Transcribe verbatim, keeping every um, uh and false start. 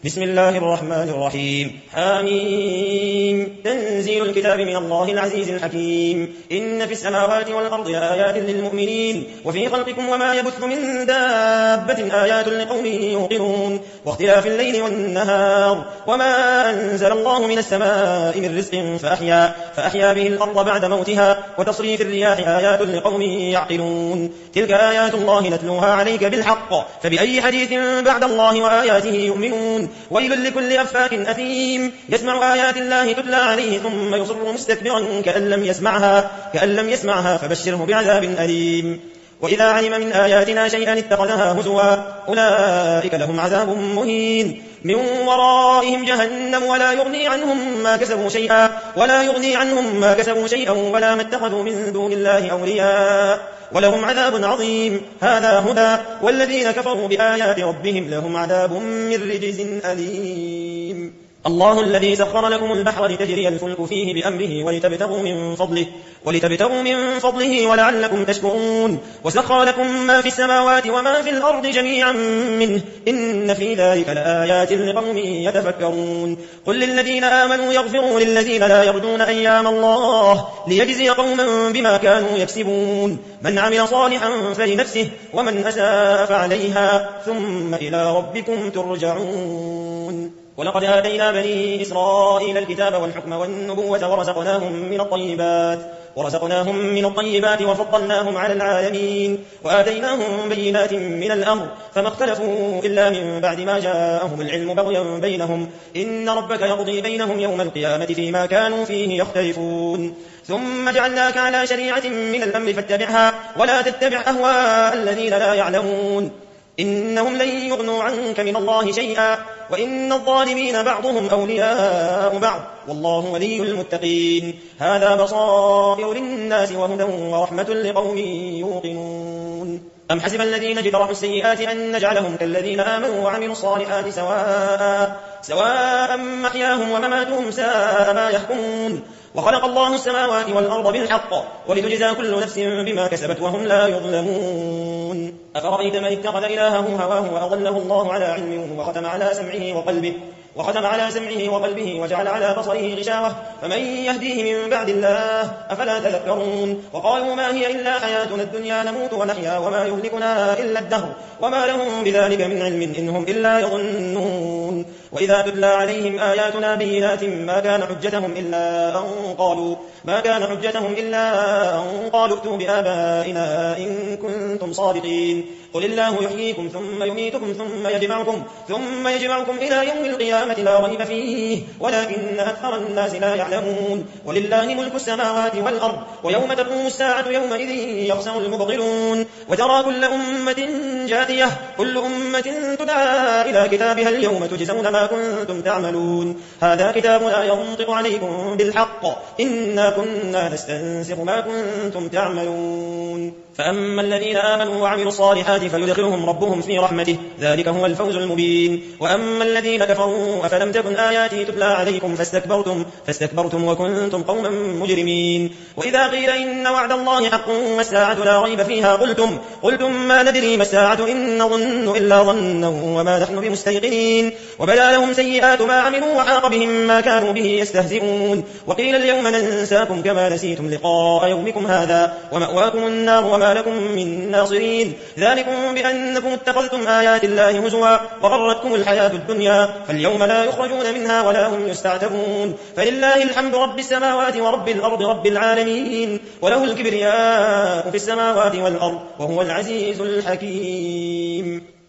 بسم الله الرحمن الرحيم. حميم. تنزيل الكتاب من الله العزيز الحكيم. إن في السماوات والأرض آيات للمؤمنين وفي خلقكم وما يبث من دابة آيات لقوم يوقنون واختلاف الليل والنهار وما أنزل الله من السماء من رزق فأحيا, فأحيا به الأرض بعد موتها وتصريف الرياح آيات لقوم يعقلون. تلك آيات الله نتلوها عليك بالحق فبأي حديث بعد الله وآياته يؤمنون. ويل لكل أفاك أثيم يسمع آيات الله تتلى عليه ثم يصر مستكبرا كأن لم يسمعها, كأن لم يسمعها فبشره بعذاب أليم. وإذا علم من آياتنا شيئا اتخذها هزوا أولئك لهم عذاب مهين من ورائهم جهنم ولا يغني عنهم ما كسبوا شيئا ولا يغني عنهم ما كسبوا شيئا ولا ما اتخذوا من دون الله أولياء ولهم عذاب عظيم. هذا هدى والذين كفروا بآيات ربهم لهم عذاب من رجز أليم. الله الذي سخر لكم البحر لتجري الفلك فيه بأمره ولتبتغوا من فضله, ولتبتغوا من فضله ولعلكم تشكرون. وسخر لكم ما في السماوات وما في الأرض جميعا منه إن في ذلك لآيات لقوم يتفكرون. قل للذين آمنوا يغفروا للذين لا يرجون أيام الله ليجزي قوما بما كانوا يكسبون. من عمل صالحا فلنفسه ومن أساء فعليها ثم إلى ربكم ترجعون. ولقد آتينا بني إسرائيل الكتاب والحكم والنبوة ورزقناهم من الطيبات ورزقناهم من الطيبات وفضلناهم على العالمين وآتيناهم بينات من الأمر فما اختلفوا إلا من بعد ما جاءهم العلم بغيا بينهم إن ربك يقضي بينهم يوم القيامة فيما كانوا فيه يختلفون. ثم جعلناك على شريعة من الأمر فاتبعها ولا تتبع أهواء الذين لا يعلمون إنهم لن يغنوا عنك من الله شيئا وإن الظالمين بعضهم أولياء بعض والله ولي المتقين. هذا بصائر للناس وهدى ورحمة لقوم يوقنون. أم حسب الذين اجترحوا السيئات أن نجعلهم كالذين آمنوا وعملوا الصالحات سواء, سواء محياهم ومماتهم ساء ما يحكمون. وخلق الله السماوات والأرض بالحق ولتجزى كل نفس بما كسبت وهم لا يظلمون. أفرأيت من اتخذ إلهه هواه وأضله الله على علم وختم على سمعه وقلبه وختم على سمعه وقلبه وجعل على بصره غشاوة فمن يهديه من بعد الله أفلا تذكرون. وقالوا ما هي إلا حياتنا الدنيا نموت ونحيا وما يهلكنا إلا الدهر وما لهم بذلك من علم إنهم إلا يظنون. وإذا تتلى عليهم آياتنا بينات ما كان حجتهم إلا أن قالوا ما كان حجتهم إلا أن قالوا ائتوا بآبائنا إن كنتم صادقين. قل الله يحييكم ثم يميتكم ثم يجمعكم ثم يجمعكم إلى يوم القيامة لا ريب فيه ولكن أكثر الناس لا يعلمون. ولله ملك السماوات والأرض ويوم تقوم الساعة يومئذ يخسر المبطلون. وترى كل أمة جاثية كل أمة تدعى إلى كتابها اليوم تجزون ما كنتم تعملون. هذا كتابنا ينطق عليكم بالحق إنا كنا نستنسخ ما كنتم تعملون. فأما الذين آمنوا وعملوا الصالحات فيدخلهم ربهم في رحمته ذلك هو الفوز المبين. وأما الذين كفروا أفلم تكن آياتي تتلى عليكم فاستكبرتم, فاستكبرتم وكنتم قوما مجرمين. وإذا قيل إن وعد الله حق والساعة لا ريب فيها قلتم, قلتم ما ندري ما الساعة إن نظن إلا ظنا وما نحن بمستيقنين. وبدا لهم سيئات ما عملوا وحاق بهم ما كانوا به يستهزئون. وقيل اليوم ننساكم كما نسيتم لقاء يومكم هذا ومأواكم النار وما لكم من ناصرين. ذلكم بأنكم اتخذتم آيات الله هزوا وغرتكم الحياة الدنيا فاليوم لا يخرجون منها ولا هم يستعتبون. فلله الحمد رب السماوات ورب الأرض رب العالمين وله الكبرياء في السماوات والأرض وهو العزيز الحكيم.